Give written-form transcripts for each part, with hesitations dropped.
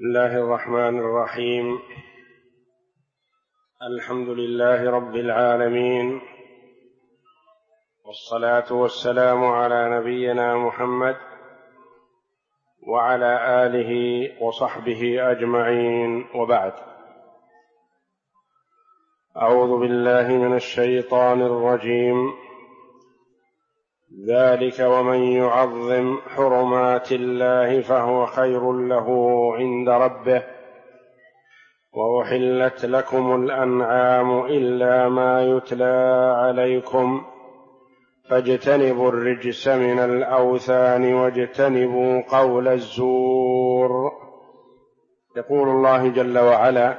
بسم الله الرحمن الرحيم. الحمد لله رب العالمين، والصلاة والسلام على نبينا محمد وعلى آله وصحبه أجمعين، وبعد. أعوذ بالله من الشيطان الرجيم. ذلك ومن يعظم حرمات الله فهو خير له عند ربه، وأحلت لكم الأنعام إلا ما يتلى عليكم فاجتنبوا الرجس من الأوثان واجتنبوا قول الزور. يقول الله جل وعلا: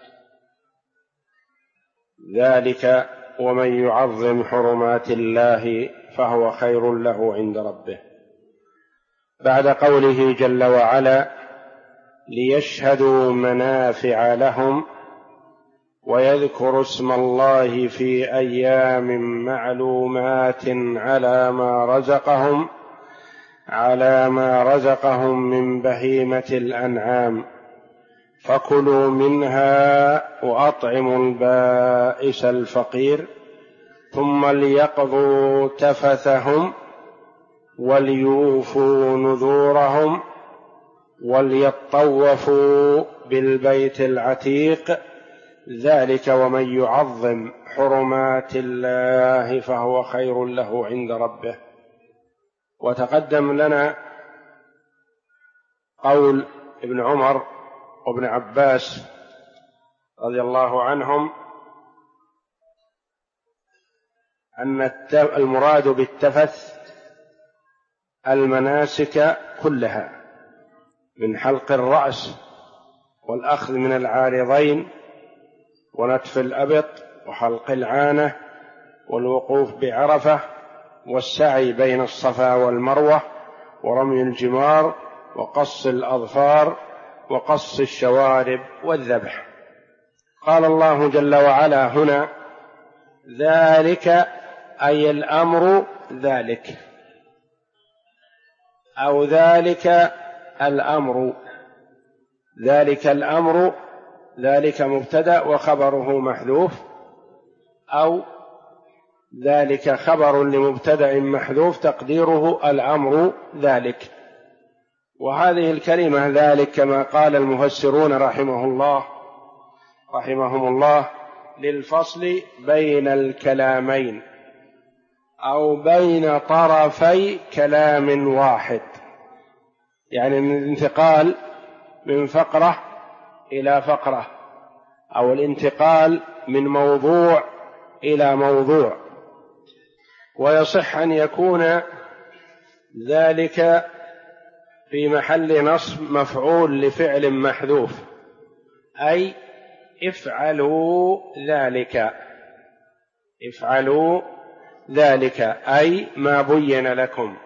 ذلك ومن يعظم حرمات الله فهو خير له عند ربه، بعد قوله جل وعلا: ليشهدوا منافع لهم ويذكروا اسم الله في أيام معلومات على ما رزقهم من بهيمة الأنعام، فكلوا منها وأطعموا البائس الفقير، ثم ليقضوا تفثهم وليوفوا نذورهم وليطوفوا بالبيت العتيق، ذلك ومن يعظم حرمات الله فهو خير له عند ربه. وتقدم لنا قول ابن عمر وابن عباس رضي الله عنهم أن المراد بالتفث المناسك كلها، من حلق الرأس والأخذ من العارضين ونتف الأبط وحلق العانة والوقوف بعرفة والسعي بين الصفا والمروة ورمي الجمار وقص الأظفار وقص الشوارب والذبح. قال الله جل وعلا هنا: ذلك أي الأمر ذلك، أو ذلك الأمر. ذلك الأمر، ذلك مبتدأ وخبره محذوف، أو ذلك خبر لمبتدأ محذوف تقديره الأمر ذلك. وهذه الكلمة ذلك كما قال المفسرون رحمهم الله للفصل بين الكلامين أو بين طرفي كلام واحد، يعني الانتقال من فقرة إلى فقرة، أو الانتقال من موضوع إلى موضوع. ويصح أن يكون ذلك في محل نصب مفعول لفعل محذوف، أي افعلوا ذلك أي ما بين لكم.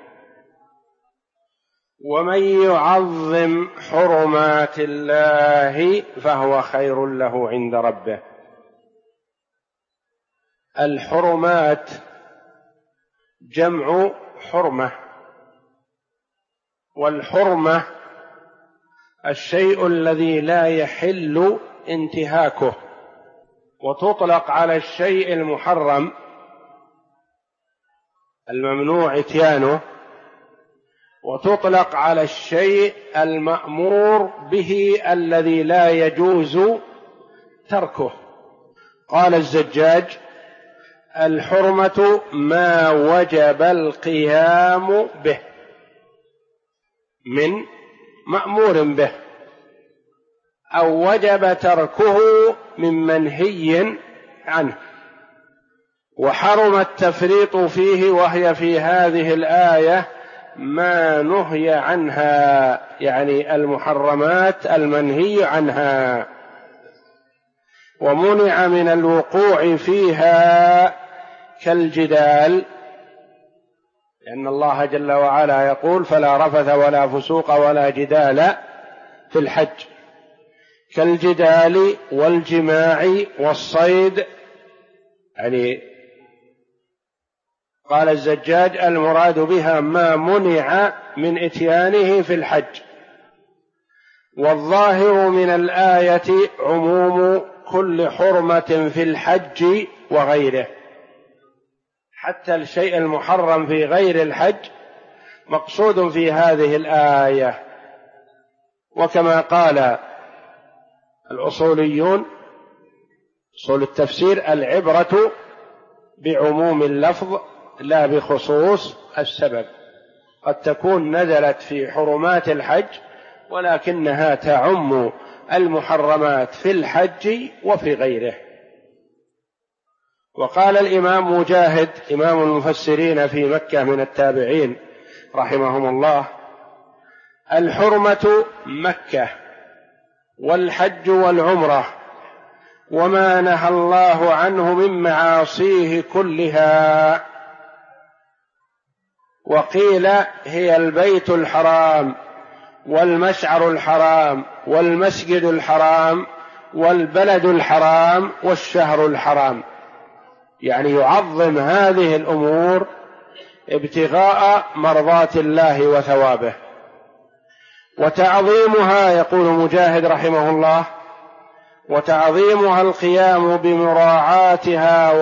ومن يعظم حرمات الله فهو خير له عند ربه. الحرمات جمع حرمة، والحرمة الشيء الذي لا يحل انتهاكه، وتطلق على الشيء المحرم الممنوع اتيانه، وتطلق على الشيء المأمور به الذي لا يجوز تركه. قال الزجاج: الحرمة ما وجب القيام به من مأمور به، أو وجب تركه من منهي عنه. وحرم التفريط فيه، وهي في هذه الآية ما نهي عنها، يعني المحرمات المنهي عنها، ومنع من الوقوع فيها كالجدال، لأن الله جل وعلا يقول: فلا رفث ولا فسوق ولا جدال في الحج، كالجدال والجماع والصيد. يعني قال الزجاج: المراد بها ما منع من إتيانه في الحج، والظاهر من الآية عموم كل حرمة في الحج وغيره، حتى الشيء المحرم في غير الحج مقصود في هذه الآية. وكما قال الأصوليون أصول التفسير: العبرة بعموم اللفظ لا بخصوص السبب. قد تكون نزلت في حرمات الحج ولكنها تعم المحرمات في الحج وفي غيره. وقال الإمام مجاهد إمام المفسرين في مكة من التابعين رحمهم الله: الحرمة مكة والحج والعمرة وما نهى الله عنه من معاصيه كلها. وقيل هي البيت الحرام والمشعر الحرام والمسجد الحرام والبلد الحرام والشهر الحرام، يعني يعظم هذه الأمور ابتغاء مرضات الله وثوابه. وتعظيمها، يقول مجاهد رحمه الله: وتعظيمها القيام بمراعاتها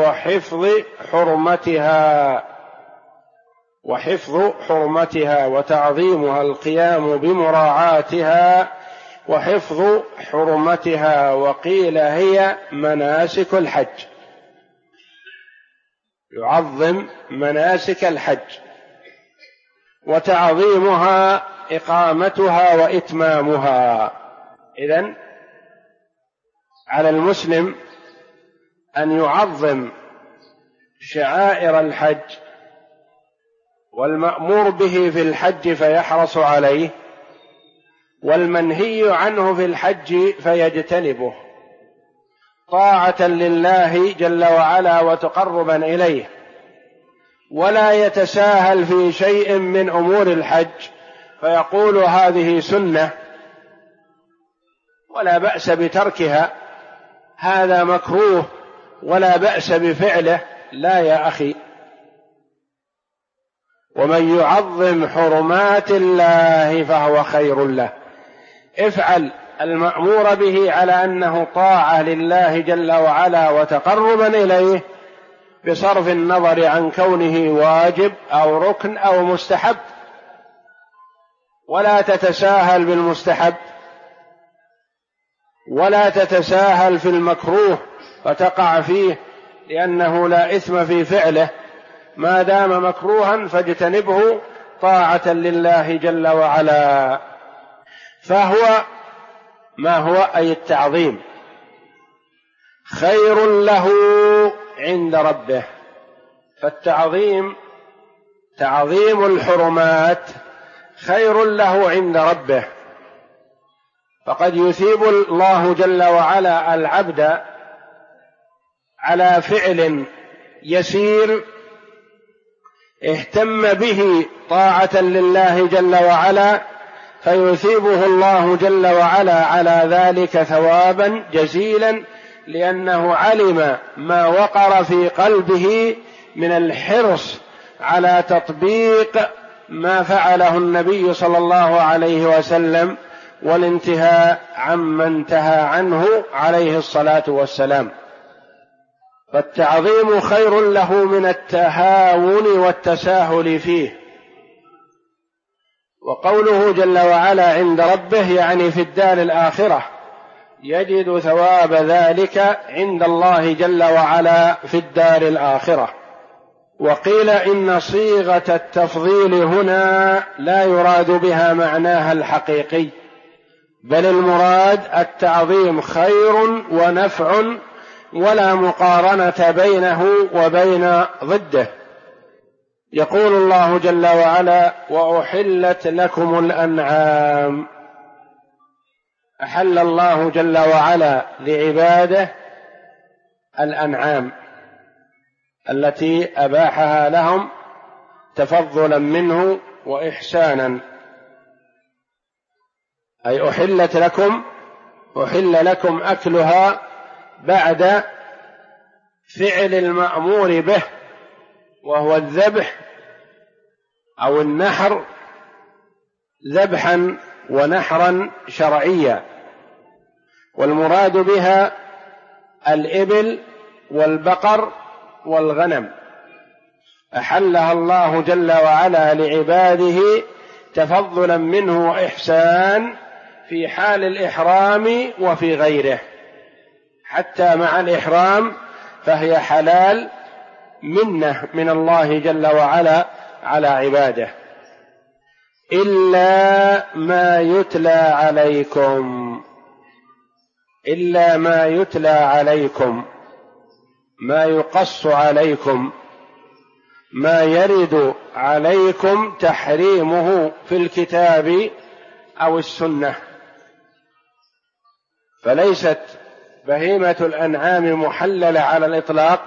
وحفظ حرمتها وتعظيمها القيام بمراعاتها وحفظ حرمتها. وقيل هي مناسك الحج، يعظم مناسك الحج. وتعظيمها إقامتها وإتمامها. إذن على المسلم أن يعظم شعائر الحج والمأمور به في الحج فيحرص عليه، والمنهي عنه في الحج فيجتنبه طاعة لله جل وعلا وتقربا إليه، ولا يتساهل في شيء من أمور الحج فيقول هذه سنة ولا بأس بتركها، هذا مكروه ولا بأس بفعله. لا يا أخي، ومن يعظم حرمات الله فهو خير له. افعل المأمور به على أنه طاعة لله جل وعلا وتقربا إليه بصرف النظر عن كونه واجب أو ركن أو مستحب، ولا تتساهل بالمستحب ولا تتساهل في المكروه فتقع فيه، لأنه لا إثم في فعله ما دام مكروها فاجتنبه طاعة لله جل وعلا. فهو ما هو أي التعظيم خير له عند ربه. فالتعظيم تعظيم الحرمات خير له عند ربه، فقد يثيب الله جل وعلا العبد على فعل يسير اهتم به طاعة لله جل وعلا، فيثيبه الله جل وعلا على ذلك ثوابا جزيلا، لأنه علم ما وقر في قلبه من الحرص على تطبيق ما فعله النبي صلى الله عليه وسلم والانتهاء عما انتهى عنه عليه الصلاة والسلام. فالتعظيم خير له من التهاون والتساهل فيه. وقوله جل وعلا عند ربه يعني في الدار الآخرة، يجد ثواب ذلك عند الله جل وعلا في الدار الآخرة. وقيل إن صيغة التفضيل هنا لا يراد بها معناها الحقيقي، بل المراد التعظيم خير ونفع، ولا مقارنة بينه وبين ضده. يقول الله جل وعلا: وأحلت لكم الأنعام. أحل الله جل وعلا لعباده الأنعام التي أباحها لهم تفضلا منه وإحسانا، أي أحل لكم أكلها بعد فعل المأمور به، وهو الذبح أو النحر ذبحا ونحرا شرعيا، والمراد بها الإبل والبقر والغنم، أحلها الله جل وعلا لعباده تفضلا منه وإحسان في حال الإحرام وفي غيره، حتى مع الإحرام فهي حلال منة من الله جل وعلا على عباده، إلا ما يتلى عليكم، إلا ما يتلى عليكم، ما يقص عليكم، ما يرد عليكم تحريمه في الكتاب أو السنة. فليست بهيمة الأنعام محللة على الإطلاق،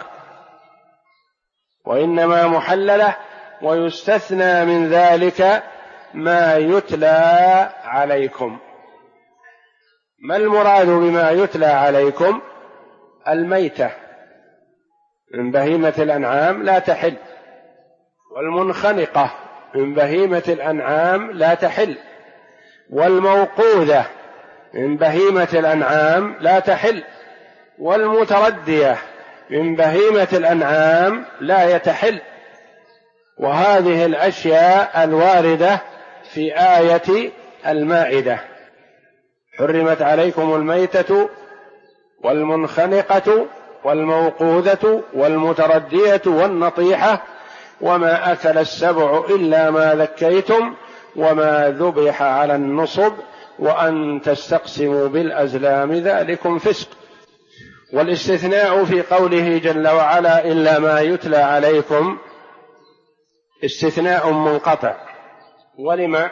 وإنما محللة ويستثنى من ذلك ما يتلى عليكم. ما المراد بما يتلى عليكم؟ الميتة من بهيمة الأنعام لا تحل، والمنخنقة من بهيمة الأنعام لا تحل، والموقوذة من بهيمة الأنعام لا تحل، والمتردية من بهيمة الأنعام لا يتحل. وهذه الأشياء الواردة في آية المائدة: حرمت عليكم الميتة والمنخنقة والموقوذة والمتردية والنطيحة وما أكل السبع إلا ما ذكيتم وما ذبح على النصب وأن تستقسموا بالأزلام ذلكم فسق. والاستثناء في قوله جل وعلا إلا ما يتلى عليكم استثناء منقطع. ولما؟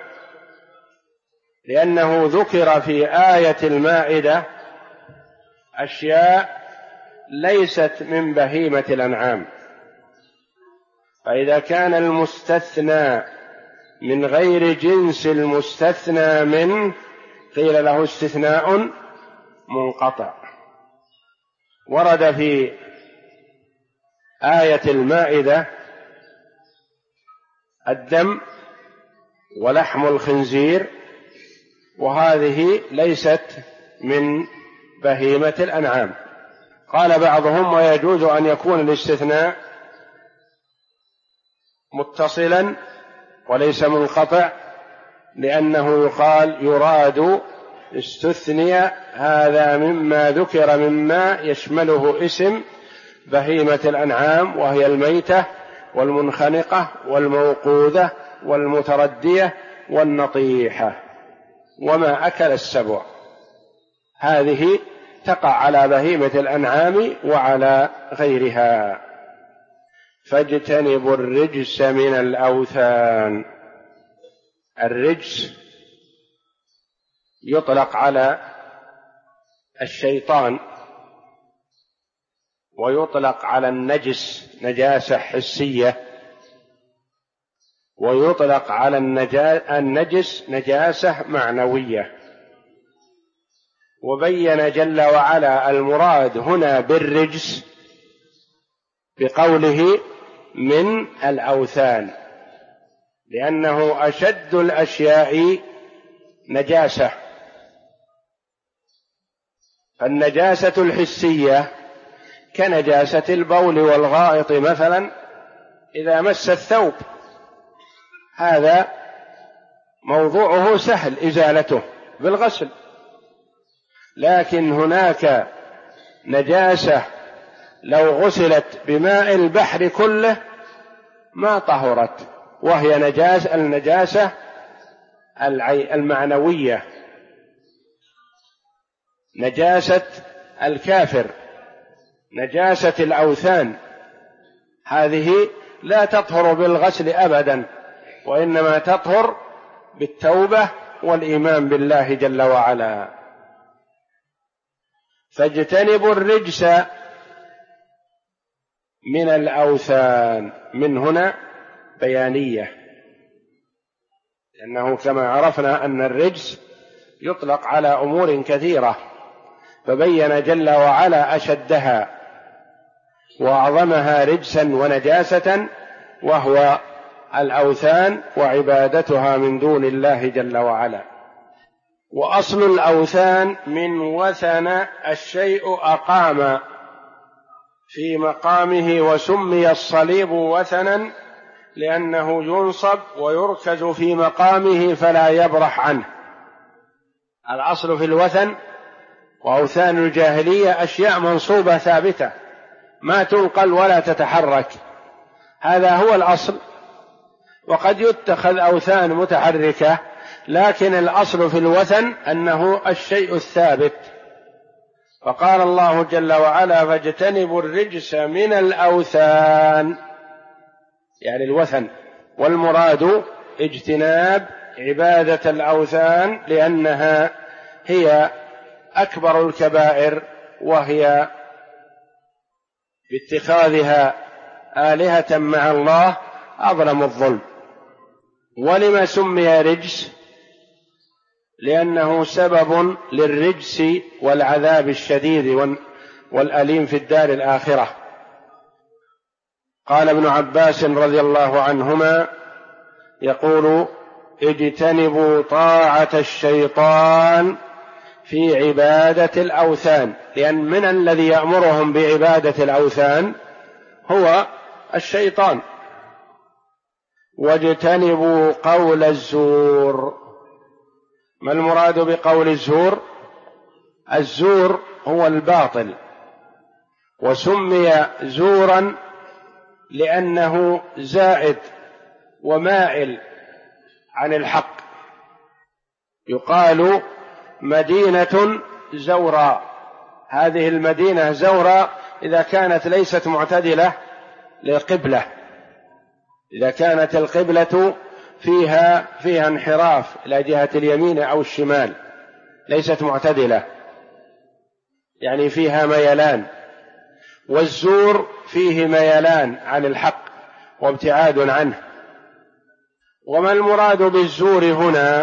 لأنه ذكر في آية المائدة أشياء ليست من بهيمة الأنعام، فإذا كان المستثنى من غير جنس المستثنى منه قيل له استثناء منقطع. ورد في آية المائدة الدم ولحم الخنزير، وهذه ليست من بهيمة الأنعام. قال بعضهم ويجوز أن يكون الاستثناء متصلا وليس منقطع، لأنه يقال يراد استثني هذا مما ذكر مما يشمله اسم بهيمة الأنعام، وهي الميتة والمنخنقة والموقوذة والمتردية والنطيحة وما أكل السبع، هذه تقع على بهيمة الأنعام وعلى غيرها. فاجتنبوا الرجس من الأوثان. الرجس يطلق على الشيطان، ويطلق على النجس نجاسة حسية، ويطلق على النجس نجاسة معنوية. وبين جل وعلا المراد هنا بالرجس بقوله من الأوثان، لأنه أشد الأشياء نجاسة. فالنجاسة الحسية كنجاسة البول والغائط مثلا، إذا مس الثوب هذا موضوعه سهل إزالته بالغسل، لكن هناك نجاسة لو غسلت بماء البحر كله ما طهرت، وهي النجاسة المعنوية، نجاسة الكافر، نجاسة الأوثان، هذه لا تطهر بالغسل أبدا، وإنما تطهر بالتوبة والإيمان بالله جل وعلا. فاجتنبوا الرجس من الأوثان، من هنا بيانية، لأنه كما عرفنا أن الرجس يطلق على أمور كثيرة، فبين جل وعلا أشدها وأعظمها رجسا ونجاسة، وهو الأوثان وعبادتها من دون الله جل وعلا. وأصل الأوثان من وثن الشيء أقام في مقامه، وسمي الصليب وثنا لأنه ينصب ويركز في مقامه فلا يبرح عنه. الأصل في الوثن وأوثان الجاهلية أشياء منصوبة ثابتة ما تنقل ولا تتحرك، هذا هو الأصل. وقد يتخذ أوثان متحركة، لكن الأصل في الوثن أنه الشيء الثابت. فقال الله جل وعلا: فاجتنبوا الرجس من الأوثان، يعني الوثن، والمراد اجتناب عبادة الأوثان لأنها هي أكبر الكبائر، وهي باتخاذها آلهة مع الله أظلم الظلم. ولما سمي رجس؟ لأنه سبب للرجس والعذاب الشديد والأليم في الدار الآخرة. قال ابن عباس رضي الله عنهما يقول: اجتنبوا طاعة الشيطان في عبادة الأوثان، لأن من الذي يأمرهم بعبادة الأوثان هو الشيطان. واجتنبوا قول الزور. ما المراد بقول الزور؟ الزور هو الباطل، وسمي زورا لأنه زائد ومائل عن الحق. يقال مدينة زوراء، هذه المدينة زوراء إذا كانت ليست معتدلة للقبلة، إذا كانت القبلة فيها انحراف إلى جهة اليمين أو الشمال، ليست معتدلة، يعني فيها ميلان. والزور فيه ميلان عن الحق وابتعاد عنه. وما المراد بالزور هنا؟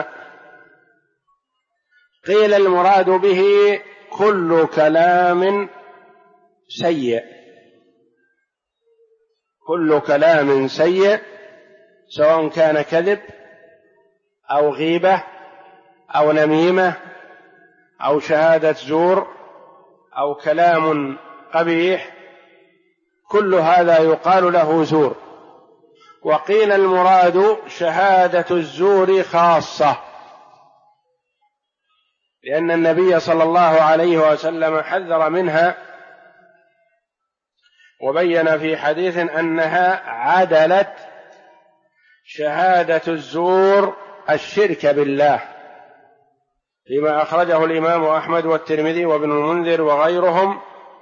قيل المراد به كل كلام سيء، كل كلام سيء، سواء كان كذب أو غيبة أو نميمة أو شهادة زور أو كلام قبيح، كل هذا يقال له زور. وقيل المراد شهادة الزور خاصة، لأن النبي صلى الله عليه وسلم حذر منها وبين في حديث أنها عدلت شهادة الزور الشرك بالله، فيما أخرجه الإمام أحمد والترمذي وابن المنذر وغيرهم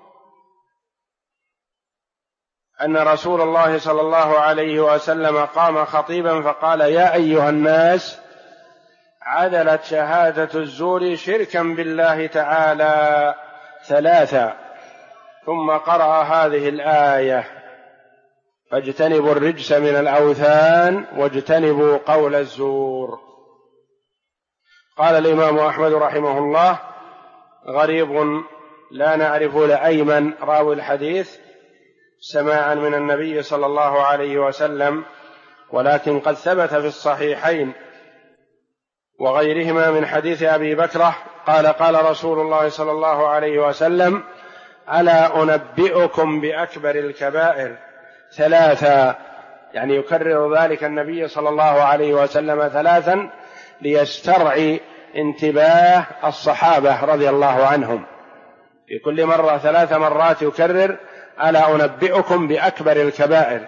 أن رسول الله صلى الله عليه وسلم قام خطيبا فقال: يا أيها الناس، عدلت شهادة الزور شركا بالله تعالى ثلاثا، ثم قرأ هذه الآية: فاجتنبوا الرجس من الأوثان واجتنبوا قول الزور. قال الإمام أحمد رحمه الله: غريب لا نعرف لأيمن راوي الحديث سماعا من النبي صلى الله عليه وسلم، ولكن قد ثبت في الصحيحين وغيرهما من حديث أبي بكرة قال: قال رسول الله صلى الله عليه وسلم: ألا أنبئكم بأكبر الكبائر ثلاثا، يعني يكرر ذلك النبي صلى الله عليه وسلم ثلاثا ليسترعي انتباه الصحابة رضي الله عنهم، في كل مرة 3 مرات يكرر: ألا أنبئكم بأكبر الكبائر.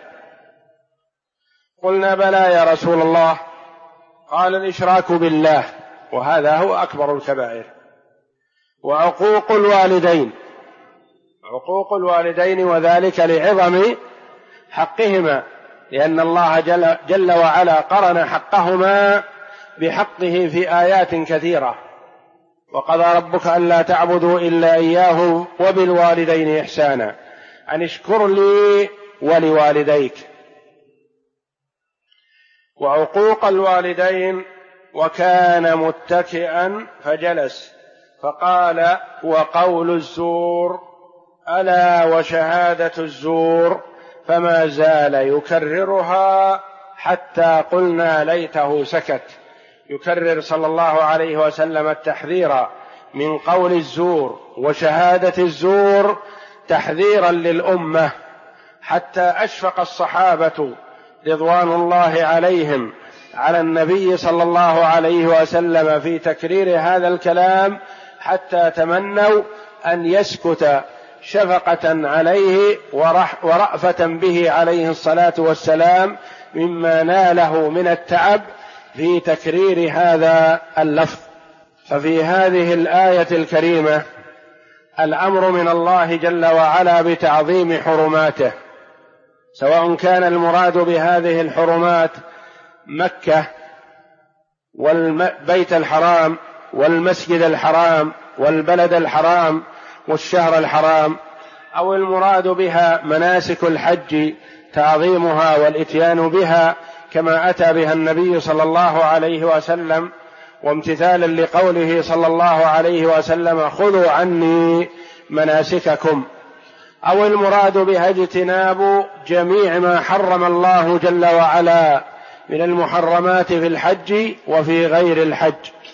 قلنا: بلى يا رسول الله. قال: الإشراك بالله، وهذا هو أكبر الكبائر، وعقوق الوالدين، عقوق الوالدين، وذلك لعظم حقهما، لأن الله جل وعلا قرن حقهما بحقه في آيات كثيرة: وقضى ربك ألا تعبدوا إلا إياه وبالوالدين إحسانا أن اشكر لي ولوالديك. وعقوق الوالدين: وكان متكئا فجلس فقال: وقول الزور، ألا وشهادة الزور، فما زال يكررها حتى قلنا ليته سكت، يكرر صلى الله عليه وسلم التحذير من قول الزور وشهادة الزور تحذيرا للأمة، حتى أشفق الصحابة رضوان الله عليهم على النبي صلى الله عليه وسلم في تكرير هذا الكلام، حتى تمنوا أن يسكت شفقة عليه ورأفة به عليه الصلاة والسلام مما ناله من التعب في تكرير هذا اللفظ. ففي هذه الآية الكريمة الأمر من الله جل وعلا بتعظيم حرماته، سواء كان المراد بهذه الحرمات مكة والبيت الحرام والمسجد الحرام والبلد الحرام والشهر الحرام، أو المراد بها مناسك الحج تعظيمها والإتيان بها كما أتى بها النبي صلى الله عليه وسلم، وامتثالا لقوله صلى الله عليه وسلم خذوا عني مناسككم، أو المراد بها اجتناب جميع ما حرم الله جل وعلا من المحرمات في الحج وفي غير الحج.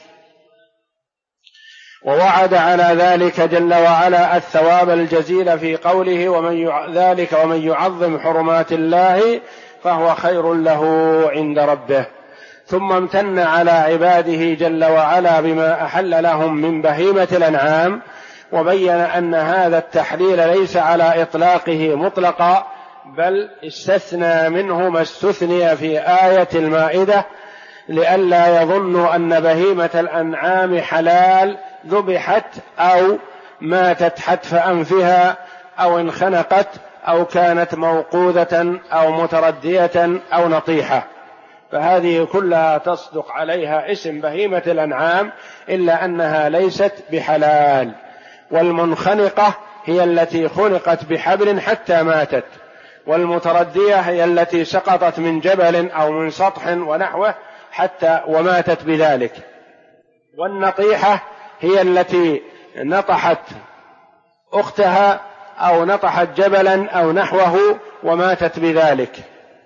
ووعد على ذلك جل وعلا الثواب الجزيل في قوله ومن يعظم حرمات الله فهو خير له عند ربه. ثم امتن على عباده جل وعلا بما أحل لهم من بهيمة الأنعام، وبين أن هذا التحليل ليس على إطلاقه مطلقا، بل استثنى منه ما استثني في آية المائدة، لئلا يظنوا أن بهيمة الأنعام حلال ذبحت أو ماتت حتف أنفها أو انخنقت أو كانت موقوذة أو متردية أو نطيحة، فهذه كلها تصدق عليها اسم بهيمة الأنعام، إلا أنها ليست بحلال. والمنخنقة هي التي خنقت بحبل حتى ماتت، والمتردية هي التي سقطت من جبل أو من سطح ونحوه حتى وماتت بذلك، والنطيحة هي التي نطحت أختها أو نطحت جبلا أو نحوه وماتت بذلك،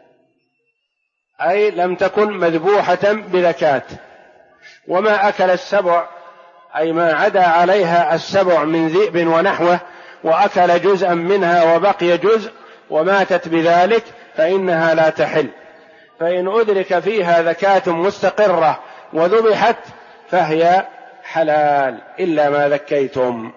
أي لم تكن مذبوحة بذكاة. وما أكل السبع، أي ما عدا عليها السبع من ذئب ونحوه وأكل جزءا منها وبقي جزء وماتت بذلك فإنها لا تحل. فإن أدرك فيها ذكاة مستقرة وذبحت فهي حلال إلا ما ذكيتم.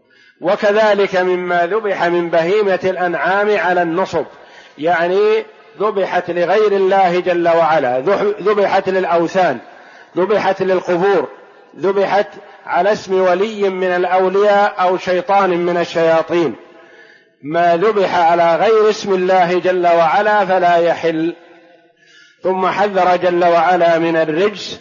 وكذلك مما ذبح من بهيمة الأنعام على النصب، يعني ذبحت لغير الله جل وعلا، ذبحت للأوثان، ذبحت للقبور، ذبحت على اسم ولي من الأولياء أو شيطان من الشياطين، ما ذبح على غير اسم الله جل وعلا فلا يحل. ثم حذر جل وعلا من الرجس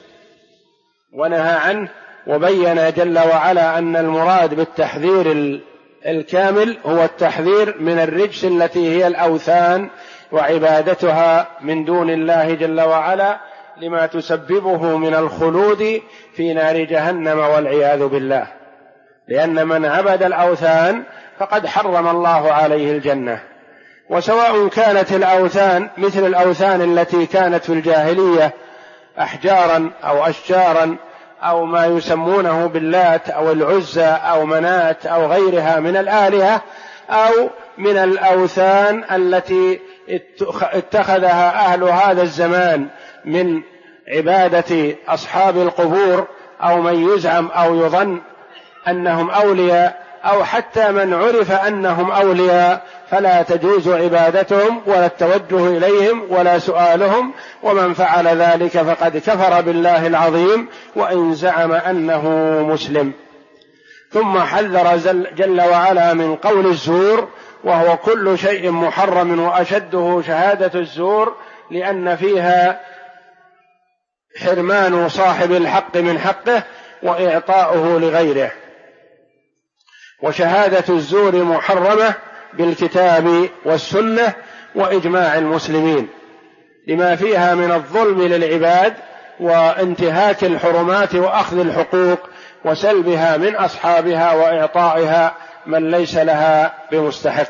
ونهى عنه، وبين جل وعلا أن المراد بالتحذير الكامل هو التحذير من الرجس التي هي الأوثان وعبادتها من دون الله جل وعلا، لما تسببه من الخلود في نار جهنم والعياذ بالله، لأن من عبد الأوثان فقد حرم الله عليه الجنة. وسواء كانت الأوثان مثل الأوثان التي كانت في الجاهلية أحجارا أو أشجارا أو ما يسمونه باللات أو العزى أو منات أو غيرها من الآلهة، أو من الأوثان التي اتخذها أهل هذا الزمان من عبادة أصحاب القبور أو من يزعم أو يظن أنهم أولياء، أو حتى من عرف أنهم أولياء فلا تجوز عبادتهم ولا التوجه إليهم ولا سؤالهم، ومن فعل ذلك فقد كفر بالله العظيم وإن زعم أنه مسلم. ثم حذر جل وعلا من قول الزور، وهو كل شيء محرم وأشده شهادة الزور، لأن فيها حرمان صاحب الحق من حقه وإعطاؤه لغيره. وشهادة الزور محرمة بالكتاب والسنة وإجماع المسلمين، لما فيها من الظلم للعباد وانتهاك الحرمات وأخذ الحقوق وسلبها من أصحابها وإعطائها من ليس لها بمستحق.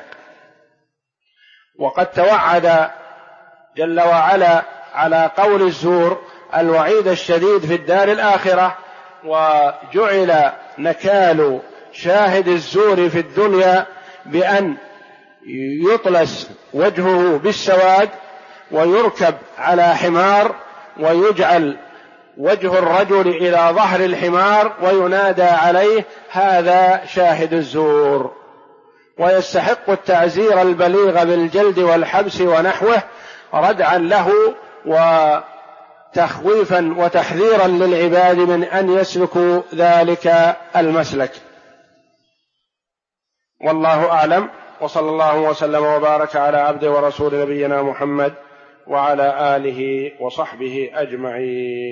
وقد توعد جل وعلا على قول الزور الوعيد الشديد في الدار الآخرة، وجعل نكال شاهد الزور في الدنيا بأن يطلس وجهه بالسواد ويركب على حمار، ويجعل وجه الرجل إلى ظهر الحمار وينادى عليه هذا شاهد الزور، ويستحق التعزير البليغ بالجلد والحبس ونحوه ردعا له وتخويفا وتحذيرا للعباد من أن يسلكوا ذلك المسلك. والله أعلم، وصلى الله وسلم وبارك على عبده ورسول نبينا محمد وعلى آله وصحبه أجمعين.